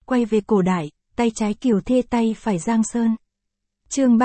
quay về cổ đại, tay trái Kiều Thê tay phải Giang Sơn. Chương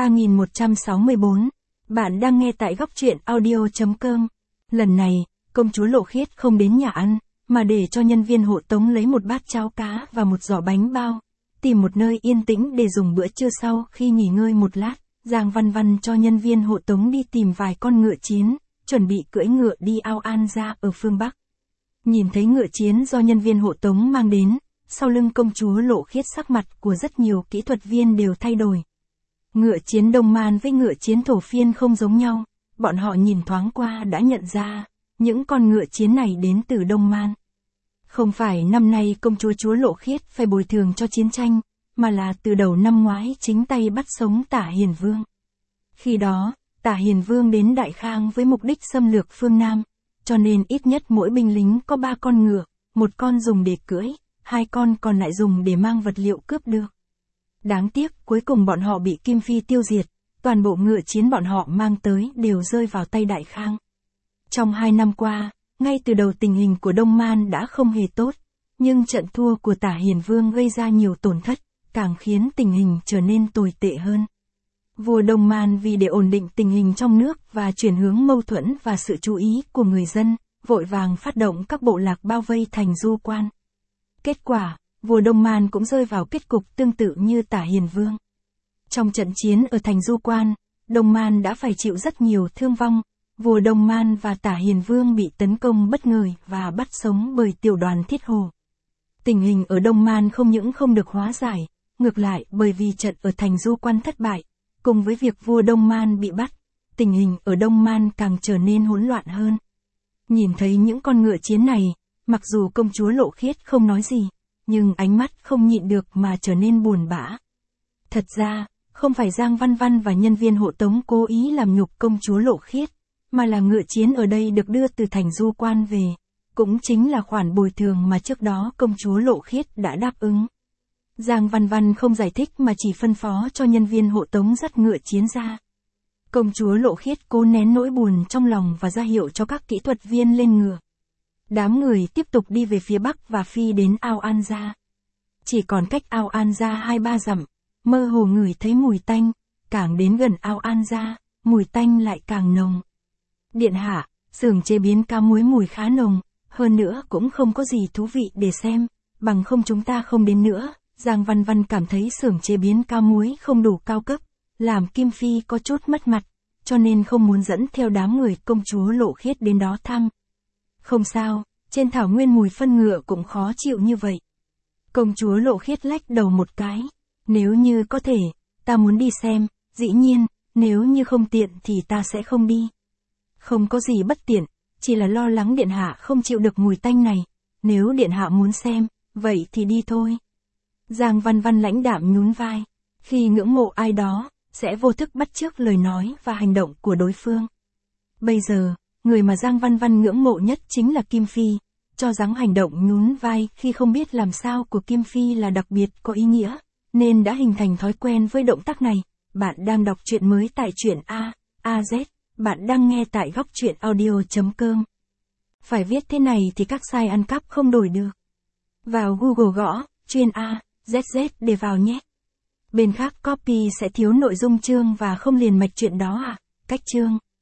3164. Bạn đang nghe tại góc truyện audio.com. Lần này, công chúa Lộ Khiết không đến nhà ăn, mà để cho nhân viên hộ tống lấy một bát cháo cá và một giỏ bánh bao, tìm một nơi yên tĩnh để dùng bữa trưa. Sau khi nghỉ ngơi một lát, Giang Văn Văn cho nhân viên hộ tống đi tìm vài con ngựa chiến, chuẩn bị cưỡi ngựa đi Ao An Gia ở phương Bắc. Nhìn thấy ngựa chiến do nhân viên hộ tống mang đến, sau lưng công chúa Lộ Khiết sắc mặt của rất nhiều kỹ thuật viên đều thay đổi. Ngựa chiến Đông Man với ngựa chiến Thổ Phiên không giống nhau, bọn họ nhìn thoáng qua đã nhận ra, những con ngựa chiến này đến từ Đông Man. Không phải năm nay công chúa Lộ Khiết phải bồi thường cho chiến tranh, mà là từ đầu năm ngoái chính tay bắt sống Tả Hiền Vương. Khi đó, Tả Hiền Vương đến Đại Khang với mục đích xâm lược phương Nam, cho nên ít nhất mỗi binh lính có 3 con ngựa, một con dùng để cưỡi, 2 con còn lại dùng để mang vật liệu cướp được. Đáng tiếc cuối cùng bọn họ bị Kim Phi tiêu diệt, toàn bộ ngựa chiến bọn họ mang tới đều rơi vào tay Đại Khang. Trong 2 năm qua, ngay từ đầu tình hình của Đông Man đã không hề tốt, nhưng trận thua của Tả Hiền Vương gây ra nhiều tổn thất, càng khiến tình hình trở nên tồi tệ hơn. Vua Đông Man vì để ổn định tình hình trong nước và chuyển hướng mâu thuẫn và sự chú ý của người dân, vội vàng phát động các bộ lạc bao vây thành Du Quan. Kết quả, vua Đông Man cũng rơi vào kết cục tương tự như Tả Hiền Vương. Trong trận chiến ở thành Du Quan, Đông Man đã phải chịu rất nhiều thương vong, vua Đông Man và Tả Hiền Vương bị tấn công bất ngờ và bắt sống bởi tiểu đoàn Thiết Hồ. Tình hình ở Đông Man không những không được hóa giải, ngược lại bởi vì trận ở thành Du Quan thất bại, cùng với việc vua Đông Man bị bắt, tình hình ở Đông Man càng trở nên hỗn loạn hơn. Nhìn thấy những con ngựa chiến này, mặc dù công chúa Lộ Khiết không nói gì, nhưng ánh mắt không nhịn được mà trở nên buồn bã. Thật ra, không phải Giang Văn Văn và nhân viên hộ tống cố ý làm nhục công chúa Lộ Khiết, mà là ngựa chiến ở đây được đưa từ thành Du Quan về, cũng chính là khoản bồi thường mà trước đó công chúa Lộ Khiết đã đáp ứng. Giang Văn Văn không giải thích mà chỉ phân phó cho nhân viên hộ tống dắt ngựa chiến ra. Công chúa Lộ Khiết cố nén nỗi buồn trong lòng và ra hiệu cho các kỹ thuật viên lên ngựa. Đám người tiếp tục đi về phía Bắc và phi đến Ao An Gia. Chỉ còn cách Ao An Gia 2-3 dặm, mơ hồ ngửi thấy mùi tanh, càng đến gần Ao An Gia, mùi tanh lại càng nồng. Điện hạ, xưởng chế biến cá muối mùi khá nồng, hơn nữa cũng không có gì thú vị để xem, bằng không chúng ta không đến nữa. Giang Văn Văn cảm thấy xưởng chế biến cá muối không đủ cao cấp, làm Kim Phi có chút mất mặt, cho nên không muốn dẫn theo đám người công chúa Lộ Khiết đến đó thăm. Không sao, trên thảo nguyên mùi phân ngựa cũng khó chịu như vậy. Công chúa Lộ Khiết lách đầu một cái, nếu như có thể, ta muốn đi xem, dĩ nhiên, nếu như không tiện thì ta sẽ không đi. Không có gì bất tiện, chỉ là lo lắng điện hạ không chịu được mùi tanh này, nếu điện hạ muốn xem, vậy thì đi thôi. Giang Văn Văn lãnh đạm nhún vai, khi ngưỡng mộ ai đó, sẽ vô thức bắt chước lời nói và hành động của đối phương. Bây giờ, người mà Giang Văn Văn ngưỡng mộ nhất chính là Kim Phi, cho rằng hành động nhún vai khi không biết làm sao của Kim Phi là đặc biệt có ý nghĩa, nên đã hình thành thói quen với động tác này. Bạn đang đọc truyện mới tại truyện AAZ, bạn đang nghe tại góc truyện audio.com. Phải viết thế này thì các site ăn cắp không đổi được. Vào Google gõ, truyện AZZ để vào nhé. Bên khác copy sẽ thiếu nội dung chương và không liền mạch truyện đó à? Cách chương